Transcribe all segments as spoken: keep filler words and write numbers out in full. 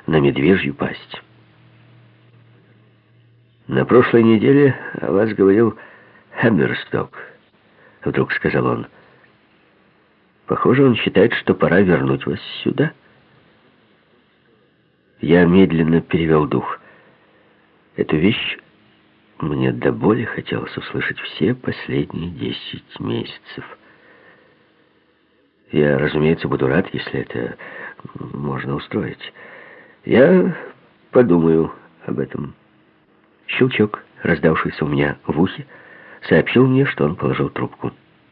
на медвежью пасть. «На прошлой неделе о вас говорил Хэммерсток», — вдруг сказал он. «Похоже, он считает, что пора вернуть вас сюда». Я медленно перевел дух. Эту вещь мне до боли хотелось услышать все последние десять месяцев. Я, разумеется, буду рад, если это можно устроить. Я подумаю об этом. Щелчок, раздавшийся у меня в ухе, сообщил мне, что он положил трубку.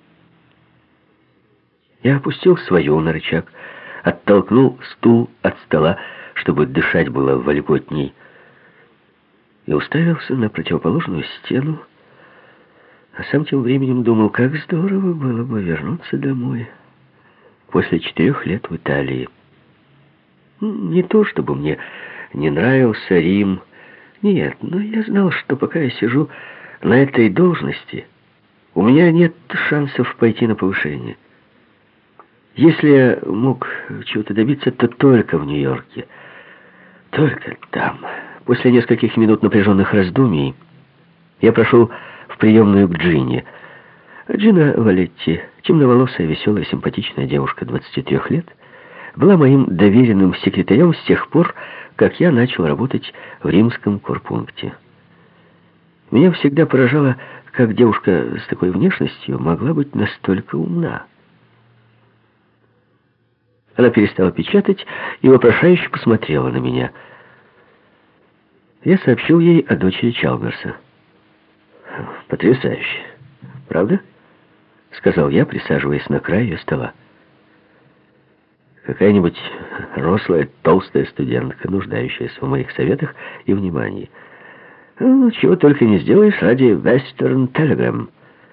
Я опустил свою на рычаг, оттолкнул стул от стола, чтобы дышать было вольготней, и уставился на противоположную стену, а сам тем временем думал, как здорово было бы вернуться домой после четырех лет в Италии. Не то, чтобы мне не нравился Рим, нет, но я знал, что пока я сижу на этой должности, у меня нет шансов пойти на повышение. Если я мог чего-то добиться, то только в Нью-Йорке. Только там. После нескольких минут напряженных раздумий я прошел в приемную к Джинни. Джина Валетти, темноволосая, веселая, симпатичная девушка двадцати трёх лет, была моим доверенным секретарем с тех пор, как я начал работать в римском корпункте. Меня всегда поражало, как девушка с такой внешностью могла быть настолько умна. Она перестала печатать и вопрошающе посмотрела на меня. Я сообщил ей о дочери Чалмерса. «Потрясающе, правда?» — сказал я, присаживаясь на край ее стола. «Какая-нибудь рослая, толстая студентка, нуждающаяся в моих советах и внимании. Ну, чего только не сделаешь ради Western Telegram.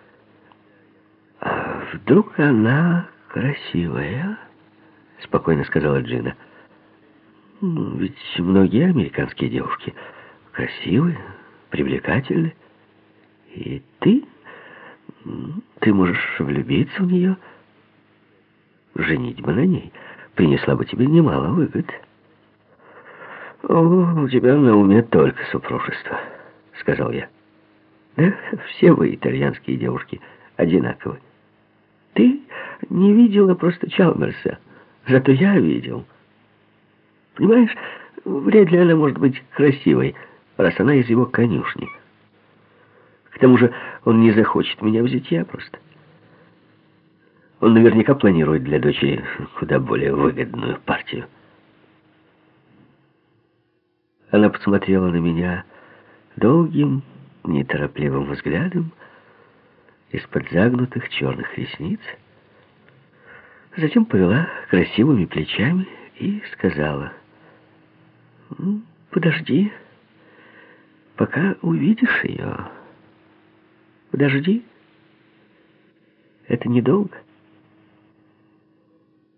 А вдруг она красивая?» — спокойно сказала Джина. «Ну, ведь многие американские девушки красивы, привлекательны. И ты... ты можешь влюбиться в нее. Женитьба на ней принесла бы тебе немало выгод». «О, у тебя на уме только супружество», — сказал я. «Да, все вы, итальянские девушки, одинаковы. Ты не видела просто Чалмерса, зато я видел. Понимаешь, вряд ли она может быть красивой, раз она из его конюшни. К тому же он не захочет меня в зятья просто. Он наверняка планирует для дочери куда более выгодную партию». Она посмотрела на меня долгим, неторопливым взглядом из-под загнутых черных ресниц, затем повела красивыми плечами и сказала: «Ну, подожди, пока увидишь ее. Подожди, это недолго».